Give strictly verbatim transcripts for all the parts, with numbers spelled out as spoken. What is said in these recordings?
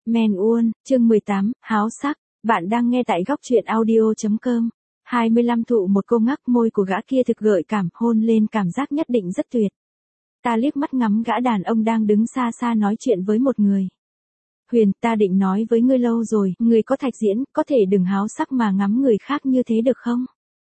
Men Uôn, chương mười tám, háo sắc, bạn đang nghe tại góc truyện audio.com. hai mươi lăm thụ một cô ngắc môi của gã kia thực gợi cảm, hôn lên cảm giác nhất định rất tuyệt. Ta liếc mắt ngắm gã đàn ông đang đứng xa xa nói chuyện với một người. Huyền, ta định nói với ngươi lâu rồi, ngươi có thạch diễn, có thể đừng háo sắc mà ngắm người khác như thế được không?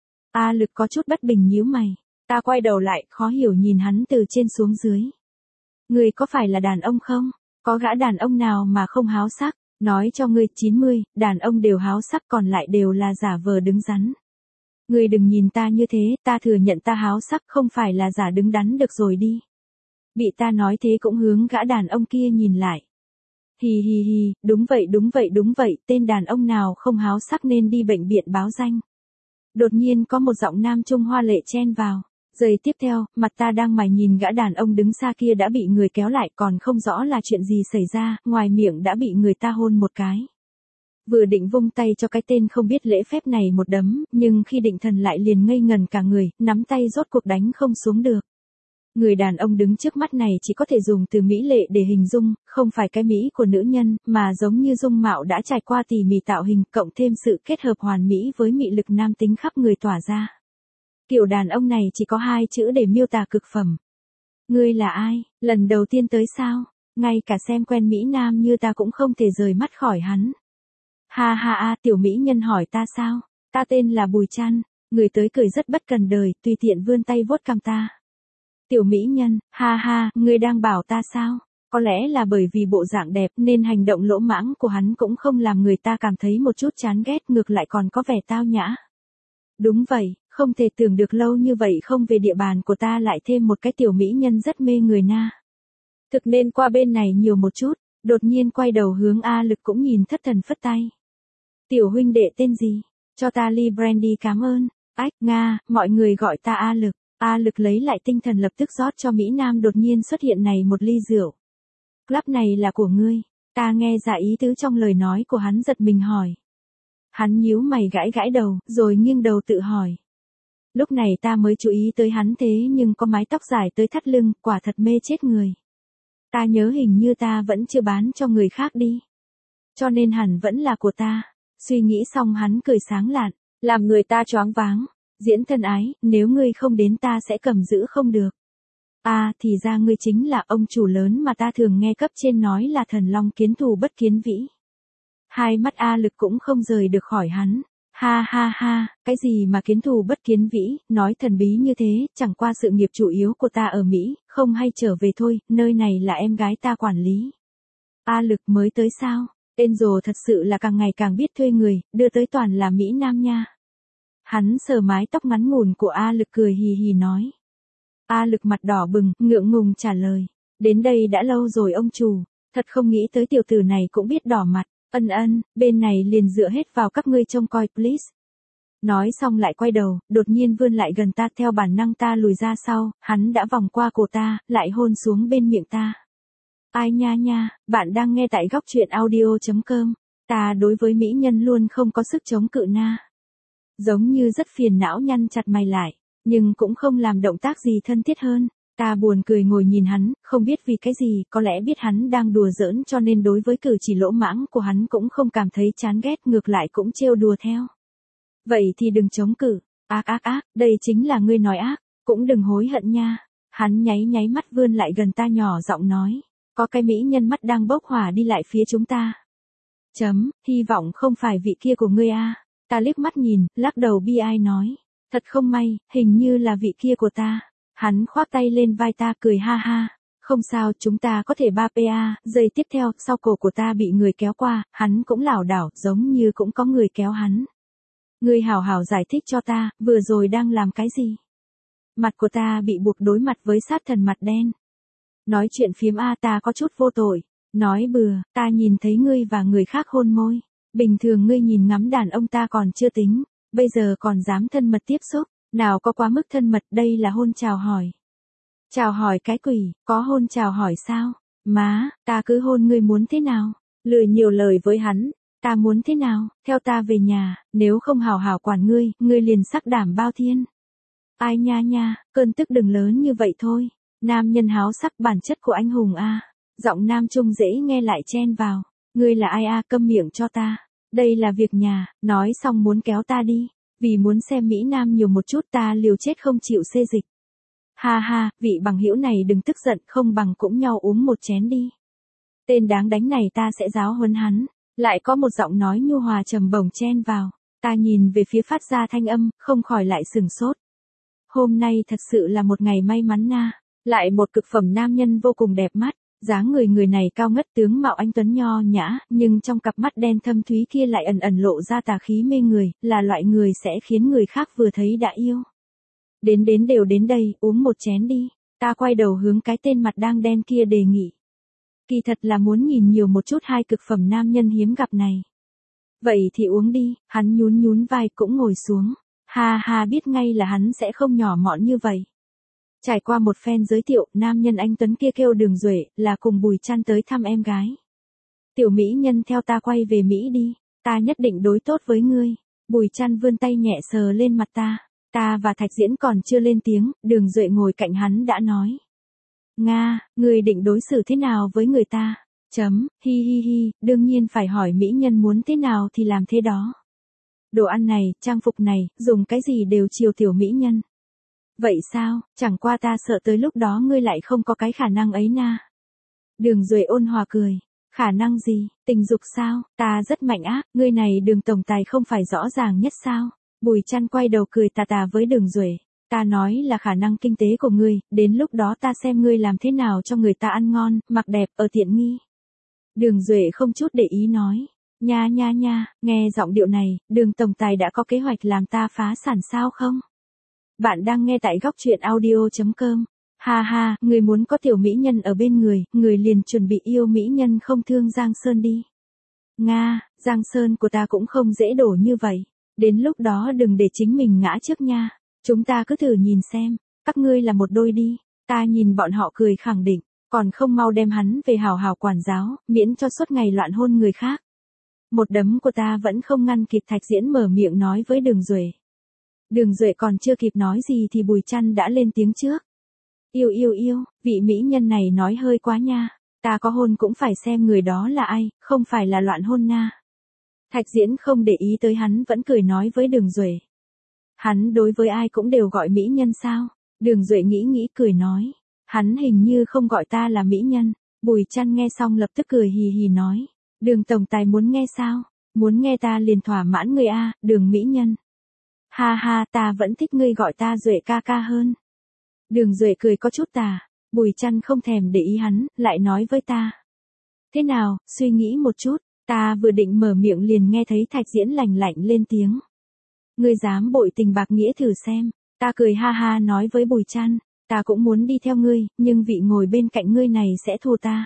A Lực có chút bất bình nhíu mày. Ta quay đầu lại, khó hiểu nhìn hắn từ trên xuống dưới. Ngươi có phải là đàn ông không? Có gã đàn ông nào mà không háo sắc? Nói cho ngươi, chín mươi, đàn ông đều háo sắc còn lại đều là giả vờ đứng đắn. Ngươi đừng nhìn ta như thế, ta thừa nhận ta háo sắc không phải là giả đứng đắn được rồi đi. Bị ta nói thế cũng hướng gã đàn ông kia nhìn lại. Hì hì hì, đúng vậy đúng vậy đúng vậy, tên đàn ông nào không háo sắc nên đi bệnh viện báo danh. Đột nhiên có một giọng nam trung hoa lệ chen vào. Giây tiếp theo, mặt ta đang mải nhìn gã đàn ông đứng xa kia đã bị người kéo lại còn không rõ là chuyện gì xảy ra, ngoài miệng đã bị người ta hôn một cái. Vừa định vung tay cho cái tên không biết lễ phép này một đấm, nhưng khi định thần lại liền ngây ngần cả người, nắm tay rốt cuộc đánh không xuống được. Người đàn ông đứng trước mắt này chỉ có thể dùng từ mỹ lệ để hình dung, không phải cái mỹ của nữ nhân, mà giống như dung mạo đã trải qua tỉ mỉ tạo hình, cộng thêm sự kết hợp hoàn mỹ với mị lực nam tính khắp người tỏa ra. Kiểu đàn ông này chỉ có hai chữ để miêu tả cực phẩm. Ngươi là ai, lần đầu tiên tới sao? Ngay cả xem quen Mỹ Nam như ta cũng không thể rời mắt khỏi hắn. Ha ha a, tiểu mỹ nhân hỏi ta sao? Ta tên là Bùi Trăn, người tới cười rất bất cần đời, tùy tiện vươn tay vuốt cằm ta. Tiểu mỹ nhân, ha ha, ngươi đang bảo ta sao? Có lẽ là bởi vì bộ dạng đẹp nên hành động lỗ mãng của hắn cũng không làm người ta cảm thấy một chút chán ghét, ngược lại còn có vẻ tao nhã. Đúng vậy, không thể tưởng được lâu như vậy không về địa bàn của ta lại thêm một cái tiểu mỹ nhân rất mê người na. Thực nên qua bên này nhiều một chút, đột nhiên quay đầu hướng A Lực cũng nhìn thất thần phất tay. Tiểu huynh đệ tên gì? Cho ta ly brandy cảm ơn. Ách, Nga, mọi người gọi ta A Lực. A Lực lấy lại tinh thần lập tức rót cho Mỹ Nam đột nhiên xuất hiện này một ly rượu. Club này là của ngươi. Ta nghe ra ý tứ trong lời nói của hắn giật mình hỏi. Hắn nhíu mày gãi gãi đầu, rồi nghiêng đầu tự hỏi. Lúc này ta mới chú ý tới hắn thế nhưng có mái tóc dài tới thắt lưng, quả thật mê chết người. Ta nhớ hình như ta vẫn chưa bán cho người khác đi. Cho nên hẳn vẫn là của ta. Suy nghĩ xong hắn cười sáng lạn, làm người ta choáng váng. Diễn thân ái, nếu ngươi không đến ta sẽ cầm giữ không được. À, thì ra ngươi chính là ông chủ lớn mà ta thường nghe cấp trên nói là thần long kiến thù bất kiến vĩ. Hai mắt A Lực cũng không rời được khỏi hắn. Ha ha ha, cái gì mà kiến thù bất kiến vĩ, nói thần bí như thế, chẳng qua sự nghiệp chủ yếu của ta ở Mỹ, không hay trở về thôi, nơi này là em gái ta quản lý. A Lực mới tới sao? Tên rồ thật sự là càng ngày càng biết thuê người, đưa tới toàn là Mỹ Nam nha. Hắn sờ mái tóc ngắn ngủn của A Lực cười hì hì nói. A Lực mặt đỏ bừng, ngượng ngùng trả lời. Đến đây đã lâu rồi ông chủ, thật không nghĩ tới tiểu tử này cũng biết đỏ mặt. Ân ân, bên này liền dựa hết vào các ngươi trông coi please. Nói xong lại quay đầu, đột nhiên vươn lại gần ta, theo bản năng ta lùi ra sau, hắn đã vòng qua cổ ta, lại hôn xuống bên miệng ta. Ai nha nha, bạn đang nghe tại góc truyện audio.com, ta đối với mỹ nhân luôn không có sức chống cự na. Giống như rất phiền não nhăn chặt mày lại, nhưng cũng không làm động tác gì thân thiết hơn. Ta buồn cười ngồi nhìn hắn, không biết vì cái gì, có lẽ biết hắn đang đùa giỡn cho nên đối với cử chỉ lỗ mãng của hắn cũng không cảm thấy chán ghét, ngược lại cũng trêu đùa theo. Vậy thì đừng chống cự, ác ác ác, đây chính là ngươi nói ác, cũng đừng hối hận nha. Hắn nháy nháy mắt vươn lại gần ta nhỏ giọng nói, có cái mỹ nhân mắt đang bốc hỏa đi lại phía chúng ta. Chấm, hy vọng không phải vị kia của ngươi a. Ta liếc mắt nhìn, lắc đầu bi ai nói, thật không may, hình như là vị kia của ta. Hắn khoác tay lên vai ta cười ha ha, không sao, chúng ta có thể ba pa. Giây tiếp theo, sau cổ của ta bị người kéo qua, hắn cũng lảo đảo, giống như cũng có người kéo hắn. Ngươi hảo hảo giải thích cho ta, vừa rồi đang làm cái gì? Mặt của ta bị buộc đối mặt với sát thần mặt đen. Nói chuyện phiếm a, ta có chút vô tội. Nói bừa, ta nhìn thấy ngươi và người khác hôn môi. Bình thường ngươi nhìn ngắm đàn ông ta còn chưa tính, bây giờ còn dám thân mật tiếp xúc. Nào có quá mức thân mật, đây là hôn chào hỏi. Chào hỏi cái quỷ, có hôn chào hỏi sao? Má, ta cứ hôn ngươi muốn thế nào? Lười nhiều lời với hắn, ta muốn thế nào? Theo ta về nhà, nếu không hào hào quản ngươi, ngươi liền sắc đảm bao thiên. Ai nha nha, cơn tức đừng lớn như vậy thôi. Nam nhân háo sắc bản chất của anh hùng a. Giọng nam trung dễ nghe lại chen vào. Ngươi là ai a, câm miệng cho ta. Đây là việc nhà, nói xong muốn kéo ta đi. Vì muốn xem Mỹ Nam nhiều một chút ta liều chết không chịu xê dịch. Ha ha, vị bằng hữu này đừng tức giận, không bằng cũng nhau uống một chén đi. Tên đáng đánh này ta sẽ giáo huấn hắn. Lại có một giọng nói nhu hòa trầm bổng chen vào. Ta nhìn về phía phát ra thanh âm, không khỏi lại sừng sốt. Hôm nay thật sự là một ngày may mắn na. Lại một cực phẩm nam nhân vô cùng đẹp mắt. Dáng người người này cao ngất, tướng mạo anh tuấn nho nhã, nhưng trong cặp mắt đen thâm thúy kia lại ẩn ẩn lộ ra tà khí mê người, là loại người sẽ khiến người khác vừa thấy đã yêu. Đến đến đều đến đây, uống một chén đi. Ta quay đầu hướng cái tên mặt đang đen kia đề nghị. Kỳ thật là muốn nhìn nhiều một chút hai cực phẩm nam nhân hiếm gặp này. Vậy thì uống đi, hắn nhún nhún vai cũng ngồi xuống. Ha ha, biết ngay là hắn sẽ không nhỏ mọn như vậy. Trải qua một phen giới thiệu, nam nhân anh tuấn kia kêu Đường Duệ, là cùng Bùi Trăn tới thăm em gái. Tiểu mỹ nhân theo ta quay về Mỹ đi, ta nhất định đối tốt với ngươi. Bùi Trăn vươn tay nhẹ sờ lên mặt ta. Ta và Thạch Diễn còn chưa lên tiếng, Đường Duệ ngồi cạnh hắn đã nói. Nga, ngươi định đối xử thế nào với người ta? Chấm, hi hi hi, đương nhiên phải hỏi mỹ nhân muốn thế nào thì làm thế đó. Đồ ăn này, trang phục này, dùng cái gì đều chiều tiểu mỹ nhân. Vậy sao, chẳng qua ta sợ tới lúc đó ngươi lại không có cái khả năng ấy na. Đường Duệ ôn hòa cười. Khả năng gì, tình dục sao, ta rất mạnh ác, ngươi này Đường tổng tài không phải rõ ràng nhất sao. Bùi Trăn quay đầu cười tà tà với Đường Duệ. Ta nói là khả năng kinh tế của ngươi, đến lúc đó ta xem ngươi làm thế nào cho người ta ăn ngon, mặc đẹp, ở tiện nghi. Đường Duệ không chút để ý nói. Nha nha nha, nghe giọng điệu này, Đường tổng tài đã có kế hoạch làm ta phá sản sao không? Bạn đang nghe tại góc truyện audio chấm com. Ha ha, người muốn có tiểu mỹ nhân ở bên người, người liền chuẩn bị yêu mỹ nhân không thương Giang Sơn đi. Nga, Giang Sơn của ta cũng không dễ đổ như vậy. Đến lúc đó đừng để chính mình ngã trước nha. Chúng ta cứ thử nhìn xem, các ngươi là một đôi đi. Ta nhìn bọn họ cười khẳng định, còn không mau đem hắn về hào hào quản giáo, miễn cho suốt ngày loạn hôn người khác. Một đấm của ta vẫn không ngăn kịp Thạch Diễn mở miệng nói với Đường Duệ. Đường Duệ còn chưa kịp nói gì thì Bùi Trăn đã lên tiếng trước. Yêu yêu yêu, vị mỹ nhân này nói hơi quá nha. Ta có hôn cũng phải xem người đó là ai, không phải là loạn hôn na. Thạch Diễn không để ý tới hắn vẫn cười nói với Đường Duệ. Hắn đối với ai cũng đều gọi mỹ nhân sao? Đường Duệ nghĩ nghĩ cười nói. Hắn hình như không gọi ta là mỹ nhân. Bùi Trăn nghe xong lập tức cười hì hì nói. Đường tổng tài muốn nghe sao? Muốn nghe ta liền thỏa mãn người a, Đường mỹ nhân. Ha ha, ta vẫn thích ngươi gọi ta Duệ ca ca hơn. Đường Duệ cười có chút tà. Bùi Trăn không thèm để ý hắn, lại nói với ta. Thế nào, suy nghĩ một chút. Ta vừa định mở miệng liền nghe thấy Thạch Diễn lành lạnh lên tiếng. Ngươi dám bội tình bạc nghĩa thử xem. Ta cười ha ha nói với Bùi Trăn. Ta cũng muốn đi theo ngươi, nhưng vị ngồi bên cạnh ngươi này sẽ thua ta.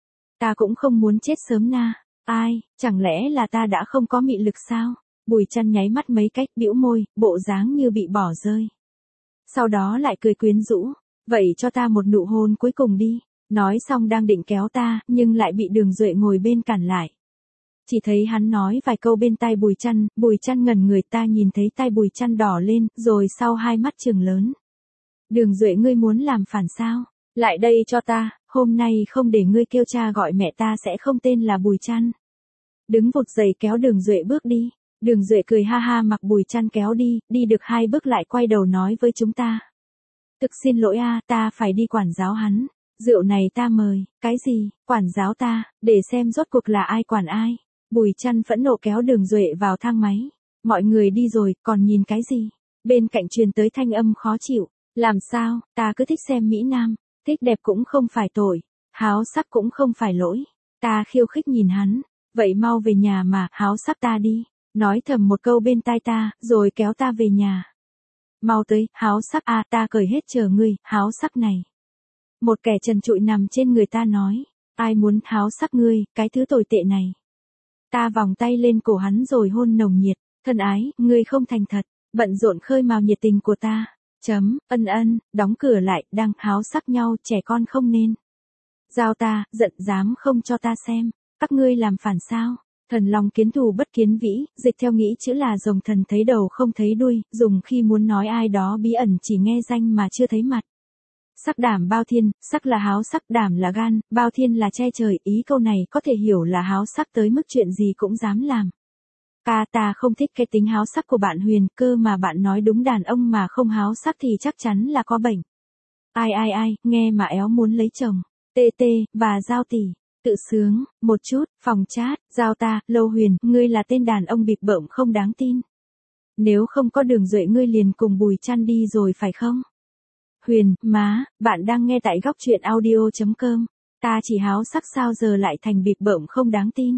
Ta cũng không muốn chết sớm na. Ai, chẳng lẽ là ta đã không có mị lực sao? Bùi Trăn nháy mắt mấy cách bĩu môi, bộ dáng như bị bỏ rơi. Sau đó lại cười quyến rũ. Vậy cho ta một nụ hôn cuối cùng đi. Nói xong đang định kéo ta, nhưng lại bị Đường Duệ ngồi bên cản lại. Chỉ thấy hắn nói vài câu bên tai Bùi Trăn, Bùi Trăn ngẩn người, ta nhìn thấy tai Bùi Trăn đỏ lên, rồi sau hai mắt trừng lớn. Đường Duệ ngươi muốn làm phản sao? Lại đây cho ta, hôm nay không để ngươi kêu cha gọi mẹ ta sẽ không tên là Bùi Trăn. Đứng vụt dậy kéo Đường Duệ bước đi. Đường Duệ cười ha ha mặc Bùi Trăn kéo đi, đi được hai bước lại quay đầu nói với chúng ta. Thực xin lỗi a, ta phải đi quản giáo hắn. Rượu này ta mời, cái gì, quản giáo ta, để xem rốt cuộc là ai quản ai. Bùi Trăn phẫn nộ kéo Đường Duệ vào thang máy. Mọi người đi rồi, còn nhìn cái gì? Bên cạnh truyền tới thanh âm khó chịu. Làm sao, ta cứ thích xem Mỹ Nam. Thích đẹp cũng không phải tội. Háo sắc cũng không phải lỗi. Ta khiêu khích nhìn hắn. Vậy mau về nhà mà, háo sắc ta đi. Nói thầm một câu bên tai ta, rồi kéo ta về nhà. Mau tới, háo sắc a, ta cởi hết chờ ngươi, háo sắc này. Một kẻ trần trụi nằm trên người ta nói. Ai muốn háo sắc ngươi, cái thứ tồi tệ này. Ta vòng tay lên cổ hắn rồi hôn nồng nhiệt. Thân ái, ngươi không thành thật. Bận rộn khơi mào nhiệt tình của ta. Chấm, ân ân, đóng cửa lại, đang háo sắc nhau, trẻ con không nên. Giao ta, giận dám không cho ta xem. Các ngươi làm phản sao? Thần long kiến thù bất kiến vĩ, dịch theo nghĩ chữ là rồng thần thấy đầu không thấy đuôi, dùng khi muốn nói ai đó bí ẩn chỉ nghe danh mà chưa thấy mặt. Sắc đảm bao thiên, sắc là háo sắc, đảm là gan, bao thiên là che trời, ý câu này có thể hiểu là háo sắc tới mức chuyện gì cũng dám làm. Ca ta không thích cái tính háo sắc của bạn Huyền, cơ mà bạn nói đúng, đàn ông mà không háo sắc thì chắc chắn là có bệnh. Ai ai ai, nghe mà éo muốn lấy chồng. Tê tê, và Giao tỷ. Tự sướng, một chút, phòng chat, Giao ta, Lâu Huyền, ngươi là tên đàn ông bịp bợm không đáng tin. Nếu không có Đường Duệ ngươi liền cùng Bùi Trăn đi rồi phải không? Huyền, má, bạn đang nghe tại góc truyện audio chấm com. Ta chỉ háo sắc sao giờ lại thành bịp bợm không đáng tin.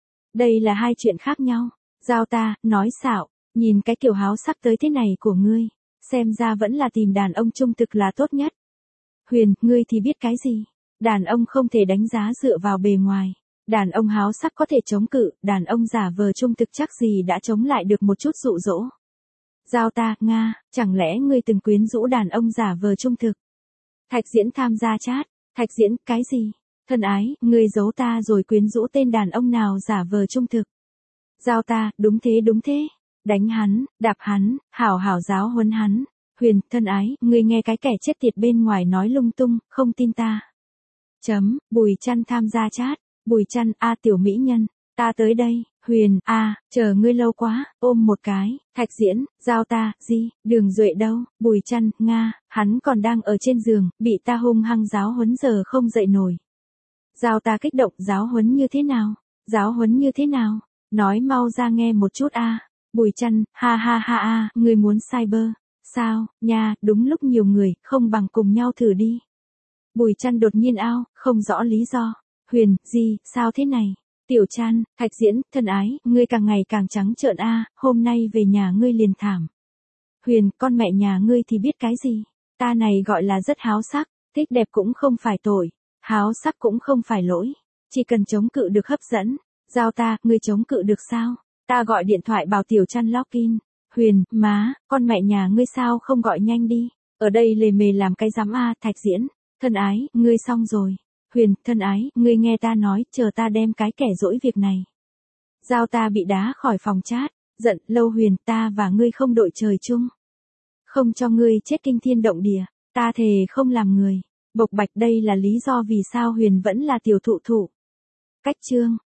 Đây là hai chuyện khác nhau. Giao ta, nói xạo, nhìn cái kiểu háo sắc tới thế này của ngươi, xem ra vẫn là tìm đàn ông trung thực là tốt nhất. Huyền, ngươi thì biết cái gì? Đàn ông không thể đánh giá dựa vào bề ngoài. Đàn ông háo sắc có thể chống cự, đàn ông giả vờ trung thực chắc gì đã chống lại được một chút dụ dỗ. Giao ta, Nga, chẳng lẽ ngươi từng quyến rũ đàn ông giả vờ trung thực? Thạch Diễn tham gia chat. Thạch Diễn, cái gì? Thân ái, ngươi giấu ta rồi quyến rũ tên đàn ông nào giả vờ trung thực? Giao ta, đúng thế đúng thế. Đánh hắn, đạp hắn, hảo hảo giáo huấn hắn. Huyền, thân ái, ngươi nghe cái kẻ chết tiệt bên ngoài nói lung tung, không tin ta. Chấm, Bùi Trăn tham gia chat. Bùi Trăn, a tiểu mỹ nhân, ta tới đây. Huyền, a, chờ ngươi lâu quá, ôm một cái. Thạch Diễn, Giao ta, gì, Đường Duệ đâu? Bùi Trăn, Nga, hắn còn đang ở trên giường, bị ta hung hăng giáo huấn giờ không dậy nổi. Giao ta kích động, giáo huấn như thế nào? Giáo huấn như thế nào? Nói mau ra nghe một chút a. Bùi Trăn, ha ha ha a, ngươi muốn cyber. Sao, nha, đúng lúc nhiều người, không bằng cùng nhau thử đi. Bùi Trăn đột nhiên ao, không rõ lý do. Huyền, gì, sao thế này? Tiểu Trăn, Thạch Diễn, thân ái, ngươi càng ngày càng trắng trợn a, hôm nay về nhà ngươi liền thảm. Huyền, con mẹ nhà ngươi thì biết cái gì? Ta này gọi là rất háo sắc, thích đẹp cũng không phải tội, háo sắc cũng không phải lỗi, chỉ cần chống cự được hấp dẫn. Giao ta, ngươi chống cự được sao? Ta gọi điện thoại bảo Tiểu Trăn login. Huyền, má, con mẹ nhà ngươi sao không gọi nhanh đi? Ở đây lề mề làm cái giám a. Thạch Diễn, thân ái, ngươi xong rồi. Huyền, thân ái, ngươi nghe ta nói, chờ ta đem cái kẻ dỗi việc này. Giao ta bị đá khỏi phòng chat. Giận, Lâu Huyền, ta và ngươi không đội trời chung. Không cho ngươi chết kinh thiên động địa, ta thề không làm người. Bộc bạch, đây là lý do vì sao Huyền vẫn là tiểu thụ thụ. Cách chương.